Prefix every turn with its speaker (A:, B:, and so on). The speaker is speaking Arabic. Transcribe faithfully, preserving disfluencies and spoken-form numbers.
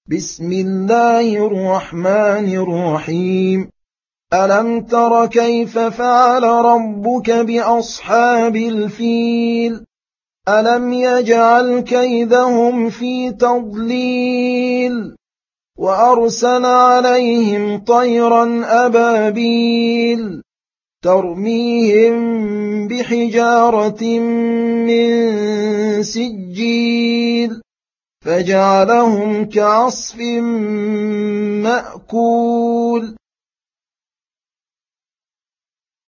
A: بسم الله الرحمن الرحيم ألم تر كيف فعل ربك بأصحاب الفيل ألم يجعل كيدهم في تضليل وأرسل عليهم طيرا أبابيل ترميهم بحجارة من سجيل فجعلهم كعصف مأكول